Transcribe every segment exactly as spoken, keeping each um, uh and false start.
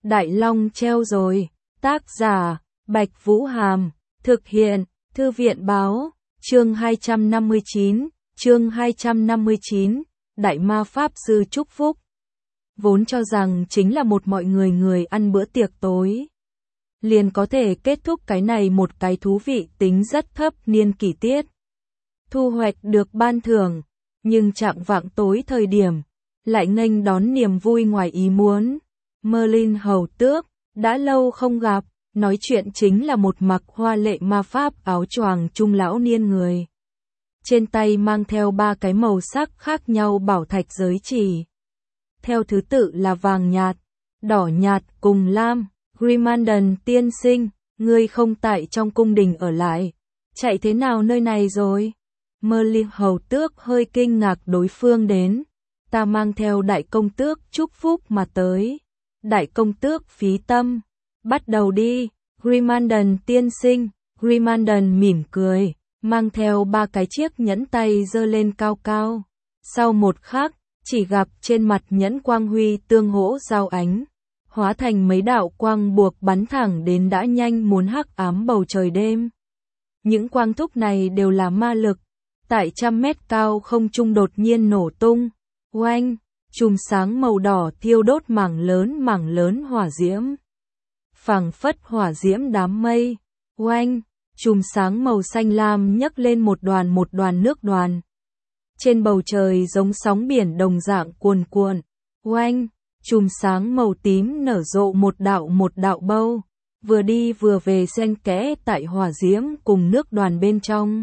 Đại Long treo rồi. Tác giả, Bạch Vũ Hàm. Thực hiện, Thư viện báo. Chương hai trăm năm mươi chín. Chương hai trăm năm mươi chín. Đại ma pháp sư chúc phúc. Vốn cho rằng chính là một mọi người người ăn bữa tiệc tối. Liền có thể kết thúc cái này một cái thú vị tính rất thấp niên kỷ tiết. Thu hoạch được ban thưởng, nhưng chạng vạng tối thời điểm, lại nghênh đón niềm vui ngoài ý muốn. Merlin hầu tước, đã lâu không gặp, nói chuyện chính là một mặc hoa lệ ma pháp áo choàng trung lão niên người. Trên tay mang theo ba cái màu sắc khác nhau bảo thạch giới chỉ. Theo thứ tự là vàng nhạt, đỏ nhạt cùng lam. Grimandon tiên sinh, ngươi không tại trong cung đình ở lại, chạy thế nào nơi này rồi? Merlin hầu tước hơi kinh ngạc đối phương đến. Ta mang theo đại công tước chúc phúc mà tới. Đại công tước phí tâm. Bắt đầu đi, Grimandon tiên sinh. Grimandon mỉm cười, mang theo ba cái chiếc nhẫn tay giơ lên cao cao. Sau một khắc, chỉ gặp trên mặt nhẫn quang huy tương hỗ giao ánh, hóa thành mấy đạo quang buộc bắn thẳng đến đã nhanh muốn hắc ám bầu trời đêm. Những quang thúc này đều là ma lực, tại trăm mét cao không trung đột nhiên nổ tung. Oanh, chùm sáng màu đỏ thiêu đốt mảng lớn mảng lớn hỏa diễm. Phảng phất hỏa diễm đám mây. Oanh, chùm sáng màu xanh lam nhấc lên một đoàn một đoàn nước đoàn. Trên bầu trời giống sóng biển đồng dạng cuồn cuộn. Oanh, chùm sáng màu tím nở rộ một đạo một đạo bâu, vừa đi vừa về xen kẽ tại hỏa diễm cùng nước đoàn bên trong.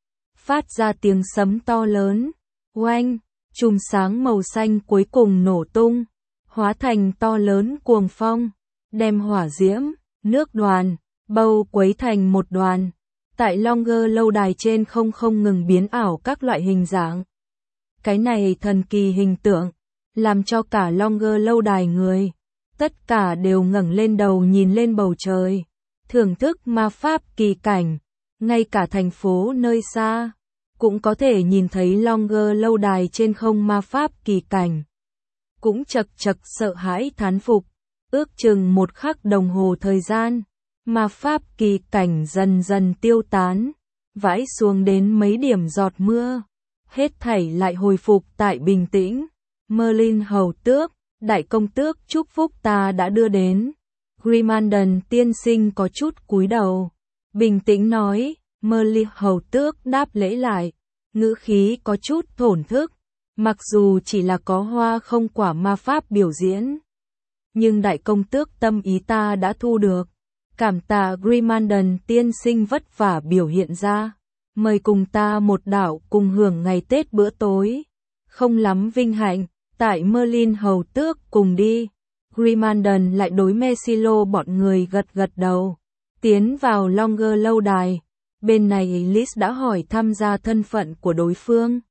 Phát ra tiếng sấm to lớn. Oanh, chùm sáng màu xanh cuối cùng nổ tung, hóa thành to lớn cuồng phong, đem hỏa diễm, nước đoàn, bâu quấy thành một đoàn. Tại Longer lâu đài trên không không ngừng biến ảo các loại hình dạng. Cái này thần kỳ hình tượng, làm cho cả Longer lâu đài người, tất cả đều ngẩng lên đầu nhìn lên bầu trời, thưởng thức ma pháp kỳ cảnh. Ngay cả thành phố nơi xa, cũng có thể nhìn thấy Longer lâu đài trên không ma pháp kỳ cảnh. Cũng chật chật sợ hãi thán phục, ước chừng một khắc đồng hồ thời gian, ma pháp kỳ cảnh dần dần tiêu tán, vãi xuống đến mấy điểm giọt mưa, hết thảy lại hồi phục tại bình tĩnh. Merlin hầu tước, đại công tước chúc phúc ta đã đưa đến. Grimandon tiên sinh có chút cúi đầu, bình tĩnh nói. Merlin hầu tước đáp lễ lại, ngữ khí có chút thổn thức, mặc dù chỉ là có hoa không quả ma pháp biểu diễn, nhưng đại công tước tâm ý ta đã thu được. Cảm tạ Grimandon tiên sinh vất vả biểu hiện ra, mời cùng ta một đạo cùng hưởng ngày Tết bữa tối. Không lắm vinh hạnh, tại Merlin hầu tước cùng đi. Grimandon lại đối Mesilo bọn người gật gật đầu, tiến vào Longer lâu đài. Bên này Liz đã hỏi tham gia thân phận của đối phương.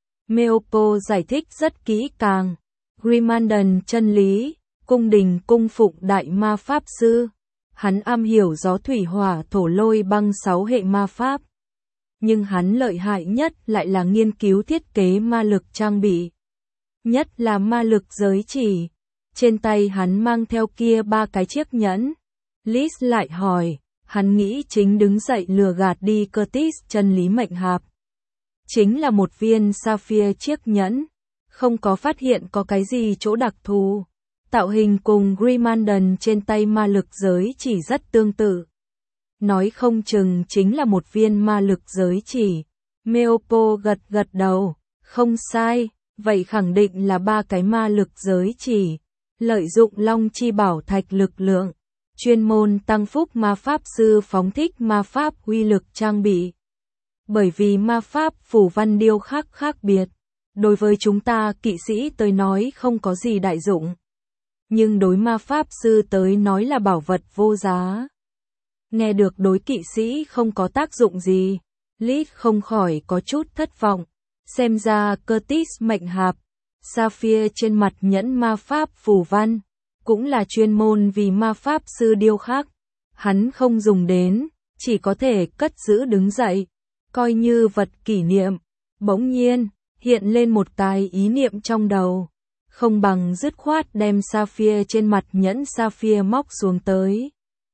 Meopo giải thích rất kỹ càng. Grimandon chân lý, cung đình cung phụng đại ma pháp sư. Hắn am hiểu gió thủy hỏa thổ lôi băng sáu hệ ma pháp. Nhưng hắn lợi hại nhất lại là nghiên cứu thiết kế ma lực trang bị. Nhất là ma lực giới chỉ. Trên tay hắn mang theo kia ba cái chiếc nhẫn. Liz lại hỏi, hắn nghĩ chính đứng dậy lừa gạt đi Curtis chân lý mệnh hạp. Chính là một viên sapphire chiếc nhẫn, không có phát hiện có cái gì chỗ đặc thù. Tạo hình cùng Grimandon trên tay ma lực giới chỉ rất tương tự. Nói không chừng chính là một viên ma lực giới chỉ. Meopo gật gật đầu, không sai, vậy khẳng định là ba cái ma lực giới chỉ. Lợi dụng long chi bảo thạch lực lượng, chuyên môn tăng phúc ma pháp sư phóng thích ma pháp uy lực trang bị. Bởi vì ma pháp phủ văn điêu khắc khác biệt, đối với chúng ta kỵ sĩ tới nói không có gì đại dụng. Nhưng đối ma pháp sư tới nói là bảo vật vô giá. Nghe được đối kỵ sĩ không có tác dụng gì, Liz không khỏi có chút thất vọng. Xem ra Curtis mệnh hạp, sapphire trên mặt nhẫn ma pháp phù văn, cũng là chuyên môn vì ma pháp sư điêu khắc. Hắn không dùng đến, chỉ có thể cất giữ đứng dậy, coi như vật kỷ niệm. Bỗng nhiên, hiện lên một cái ý niệm trong đầu. không bằng dứt khoát đem sapphire trên mặt nhẫn sapphire móc xuống tới.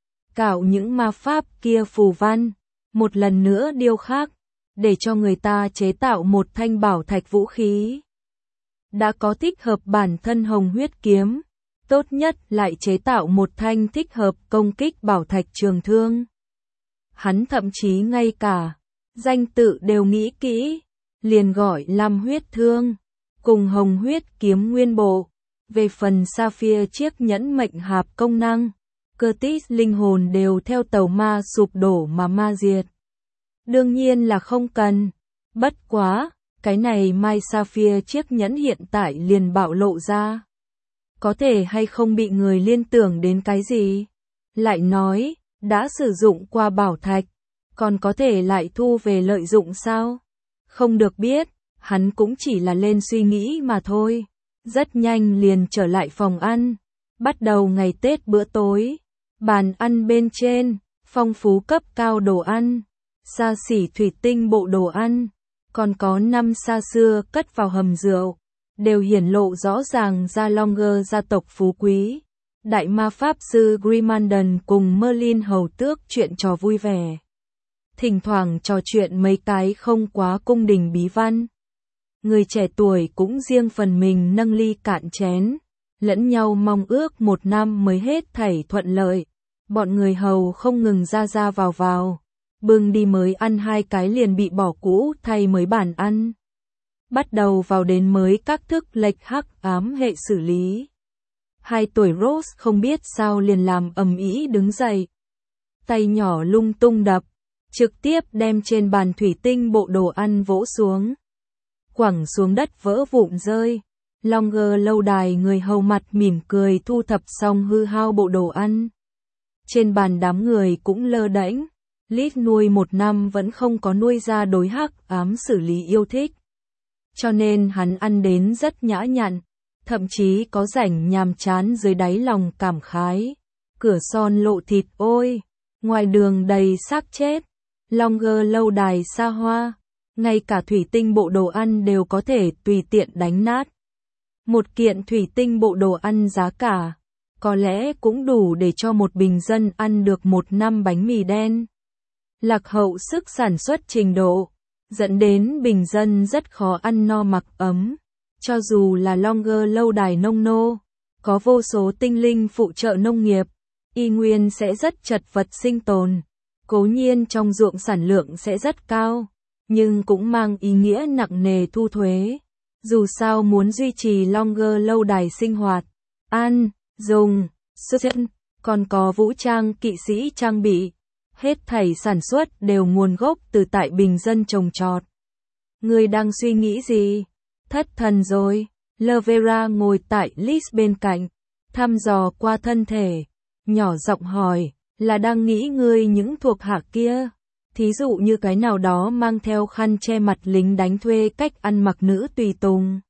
Cạo những ma pháp kia phù văn, một lần nữa điêu khắc, để cho người ta chế tạo một thanh bảo thạch vũ khí. Đã có thích hợp bản thân hồng huyết kiếm, tốt nhất lại chế tạo một thanh thích hợp công kích bảo thạch trường thương. Hắn thậm chí ngay cả danh tự đều nghĩ kỹ, liền gọi Lam huyết thương, cùng hồng huyết kiếm nguyên bộ. Về phần sapphire chiếc nhẫn mệnh hạp công năng, Curtis linh hồn đều theo tàu ma sụp đổ mà ma diệt. Đương nhiên là không cần. Bất quá, cái này mai sapphire chiếc nhẫn hiện tại liền bạo lộ ra. Có thể hay không bị người liên tưởng đến cái gì? Lại nói, đã sử dụng qua bảo thạch, còn có thể lại thu về lợi dụng sao? Không được biết, hắn cũng chỉ là lên suy nghĩ mà thôi. Rất nhanh liền trở lại phòng ăn. Bắt đầu ngày Tết bữa tối. Bàn ăn bên trên, phong phú cấp cao đồ ăn, xa xỉ thủy tinh bộ đồ ăn, còn có năm xa xưa cất vào hầm rượu, đều hiển lộ rõ ràng ra Longer gia tộc phú quý. Đại ma pháp sư Grimandon cùng Merlin hầu tước chuyện trò vui vẻ. Thỉnh thoảng trò chuyện mấy cái không quá cung đình bí văn. Người trẻ tuổi cũng riêng phần mình nâng ly cạn chén, lẫn nhau mong ước một năm mới hết thảy thuận lợi. Bọn người hầu không ngừng ra ra vào vào, bưng đi mới ăn hai cái liền bị bỏ cũ thay mới bản ăn. Bắt đầu vào đến mới các thức lệch hắc ám hệ xử lý. Hai tuổi Rose không biết sao liền làm ầm ĩ đứng dậy. Tay nhỏ lung tung đập, trực tiếp đem trên bàn thủy tinh bộ đồ ăn vỗ xuống. Quẳng xuống đất vỡ vụn rơi. Longer lâu đài người hầu mặt mỉm cười thu thập xong hư hao bộ đồ ăn. Trên bàn đám người cũng lơ đễnh. Liz nuôi một năm vẫn không có nuôi ra đối hắc ám xử lý yêu thích. Cho nên hắn ăn đến rất nhã nhặn, thậm chí có rảnh nhàm chán dưới đáy lòng cảm khái. Cửa son lộ thịt ôi, ngoài đường đầy xác chết. Longer lâu đài xa hoa, ngay cả thủy tinh bộ đồ ăn đều có thể tùy tiện đánh nát. Một kiện thủy tinh bộ đồ ăn giá cả, có lẽ cũng đủ để cho một bình dân ăn được một năm bánh mì đen. Lạc hậu sức sản xuất trình độ, dẫn đến bình dân rất khó ăn no mặc ấm. Cho dù là Longer lâu đài nông nô, có vô số tinh linh phụ trợ nông nghiệp, y nguyên sẽ rất chật vật sinh tồn. Cố nhiên trong ruộng sản lượng sẽ rất cao, nhưng cũng mang ý nghĩa nặng nề thu thuế. Dù sao muốn duy trì Longer lâu đài sinh hoạt, ăn, dùng, sức chân, còn có vũ trang kỵ sĩ trang bị. Hết thảy sản xuất đều nguồn gốc từ tại bình dân trồng trọt. Người đang suy nghĩ gì? Thất thần rồi. Lavera ngồi tại Liz bên cạnh, thăm dò qua thân thể, nhỏ giọng hỏi, là đang nghĩ ngươi những thuộc hạ kia. Thí dụ như cái nào đó mang theo khăn che mặt lính đánh thuê cách ăn mặc nữ tùy tùng.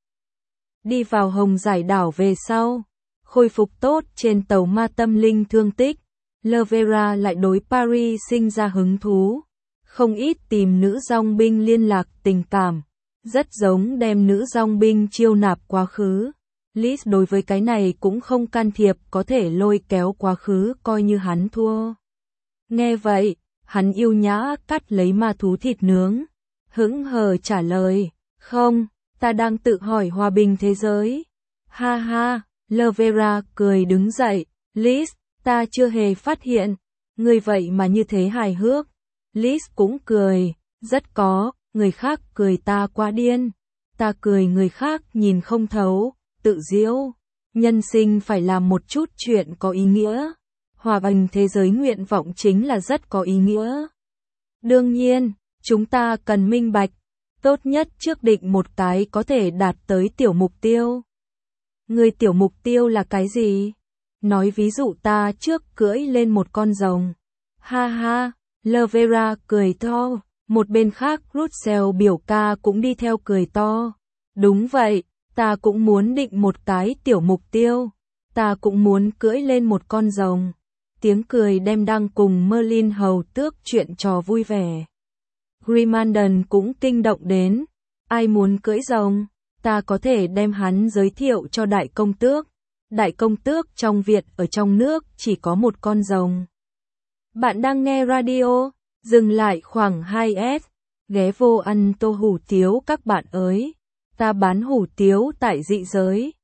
Đi vào Hồng Giải đảo về sau, khôi phục tốt trên tàu ma tâm linh thương tích. Lavera lại đối Paris sinh ra hứng thú, không ít tìm nữ dòng binh liên lạc tình cảm, rất giống đem nữ dòng binh chiêu nạp quá khứ. Liz đối với cái này cũng không can thiệp, có thể lôi kéo quá khứ coi như hắn thua. Nghe vậy, hắn yêu nhã cắt lấy ma thú thịt nướng, hững hờ trả lời, không, ta đang tự hỏi hòa bình thế giới. Ha ha, Lavera cười đứng dậy, Liz, ta chưa hề phát hiện, người vậy mà như thế hài hước. Liz cũng cười, rất có, người khác cười ta quá điên, ta cười người khác nhìn không thấu, tự giễu. Nhân sinh phải làm một chút chuyện có ý nghĩa. Hòa bình thế giới nguyện vọng chính là rất có ý nghĩa. Đương nhiên, chúng ta cần minh bạch, tốt nhất trước định một cái có thể đạt tới tiểu mục tiêu. Người tiểu mục tiêu là cái gì? Nói ví dụ ta trước cưỡi lên một con rồng. Ha ha, Lavera cười to, một bên khác Russell biểu ca cũng đi theo cười to. Đúng vậy, ta cũng muốn định một cái tiểu mục tiêu. Ta cũng muốn cưỡi lên một con rồng. Tiếng cười đem đang cùng Merlin hầu tước chuyện trò vui vẻ. Grimandon cũng kinh động đến. Ai muốn cưỡi rồng? ta có thể đem hắn giới thiệu cho đại công tước. Đại công tước trong viện ở trong nước chỉ có một con rồng. Bạn đang nghe radio, dừng lại khoảng hai s, ghé vô ăn tô hủ tiếu các bạn ơi. Ta bán hủ tiếu tại dị giới.